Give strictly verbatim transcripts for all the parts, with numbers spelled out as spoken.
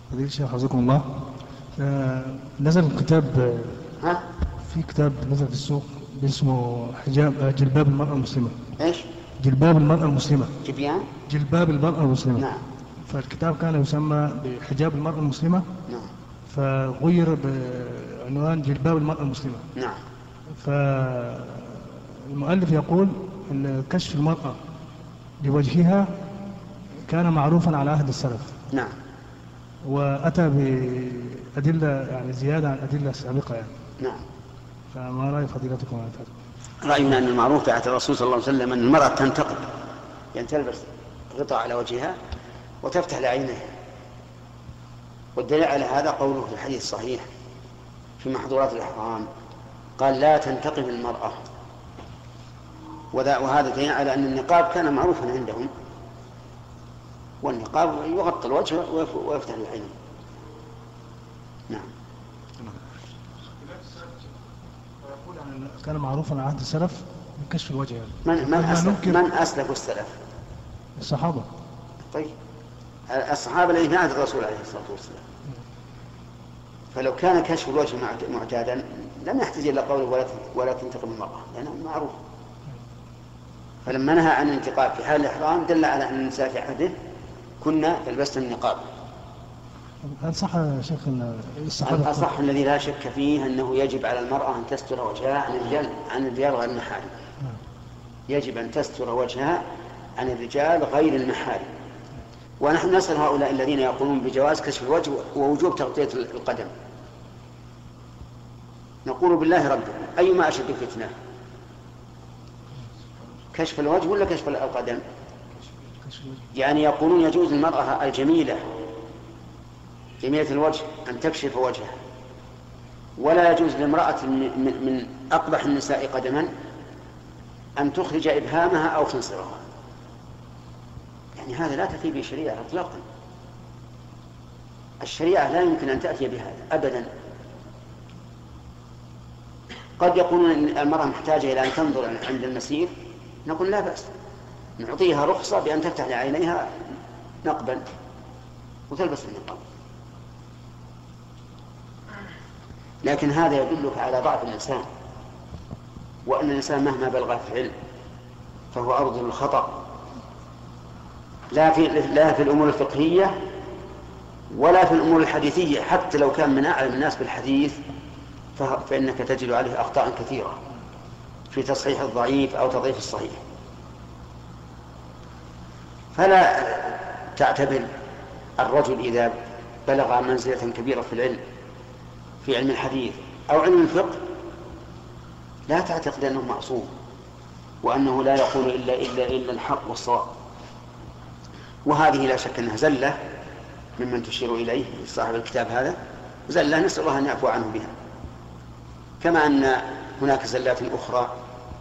فضيلة الشيخ حفظكم الله. آه نزل كتاب، ها؟ في كتاب نزل في السوق اسمه حجاب آه جلباب المرأة المسلمة. ايش؟ جلباب المرأة المسلمة. جبيان؟ جلباب المرأة المسلمة. نعم. فالكتاب كان يسمى بحجاب المرأة المسلمة. نعم. فغير بعنوان جلباب المرأة المسلمة. نعم. فالمؤلف يقول ان كشف المرأة لوجهها كان معروفا على عهد السلف. نعم. وأتى بأدلة يعني زيادة عن الأدلة السابقة يعني. نعم. فما رأي فضيلتكم على هذا؟ رأينا أن المعروف في عهد الرسول صلى الله عليه وسلم أن المرأة تنتقب، يعني تلبس غطاء على وجهها وتفتح لعينيها، والدليل على هذا قوله في الحديث الصحيح في محظورات الإحرام قال لا تنتقب المرأة، وهذا دليل على أن النقاب كان معروفا عندهم، والنقاب يغطي الوجه ويفتح العين. نعم. كان معروفا على عهد السلف من كشف الوجه يعني. من من أسلف من أسلف السلف؟ الصحابة. طيب الصحابة الذين في عهد الرسول عليه الصلاة والسلام. فلو كان كشف الوجه معتادا لم يحتاج إلى قوله ولا ولا تنتقب المرأة، لأنه معروف. فلما نهى عن الانتقاب في حال الإحرام دل على أن النساء في عهده كنا يلبسن النقاب. هل صح يا شيخ ان الصحابة؟ الأصح الذي لا شك فيه أنه يجب على المرأة أن تستر وجهها عن الرجال عن الرجال غير المحارم. يجب أن تستر وجهها عن الرجال غير المحارم. ونحن نسأل هؤلاء الذين يقولون بجواز كشف الوجه ووجوب تغطية القدم، نقول بالله ربنا أيما أشد فتنة، كشف الوجه ولا كشف القدم؟ يعني يقولون يجوز للمرأة الجميلة جميلة الوجه أن تكشف وجهها، ولا يجوز لامرأة من أقبح النساء قدما أن تخرج إبهامها أو خنصرها. يعني هذا لا تأتي به شريعة إطلاقا. الشريعة لا يمكن أن تأتي بهذا أبدا. قد يقولون أن المرأة محتاجة إلى أن تنظر عند المسير، نقول لا بأس، نعطيها رخصة بأن تفتح لعينيها نقبا وتلبس النقاب. لكن هذا يدلك على ضعف الإنسان، وأن الإنسان مهما بلغ في العلم فهو أرض للخطأ، لا في لا في الأمور الفقهية ولا في الأمور الحديثية. حتى لو كان من أعلم الناس بالحديث فإنك تجد عليه أخطاء كثيرة في تصحيح الضعيف أو تضعيف الصحيح. فلا تعتبر الرجل إذا بلغ منزلة كبيرة في العلم في علم الحديث أو علم الفقه لا تعتقد أنه معصوم وأنه لا يقول إلا إلا إلا الحق والصواب. وهذه لا شك أنها زلة ممن تشير إليه صاحب الكتاب هذا، زلة نسأل الله أن يعفو عنه بها، كما أن هناك زلات أخرى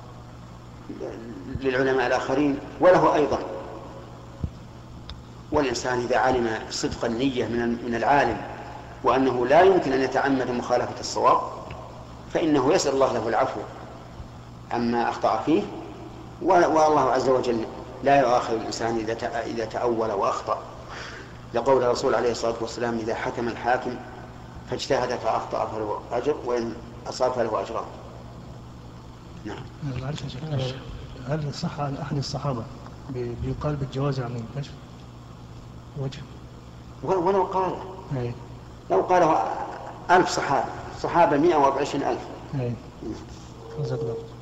للعلماء الآخرين وله أيضا. والإنسان إذا علم صدق النية من العالم وأنه لا يمكن أن يتعمد مخالفة الصواب فإنه يسأل الله له العفو عما أخطأ فيه، والله عز وجل لا يؤاخذ الإنسان إذا تأول وأخطأ، لقول الرسول عليه الصلاة والسلام إذا حكم الحاكم فاجتهد فأخطأ فله أجر وإن أصاب فله أجران. نعم. هل صح عن أحد الصحابة بيقال بالجواز عن الكشف وجه؟ ولو قال أي. لو قاله ألف صحابة صحابة مئة وعشرين ألف. أي.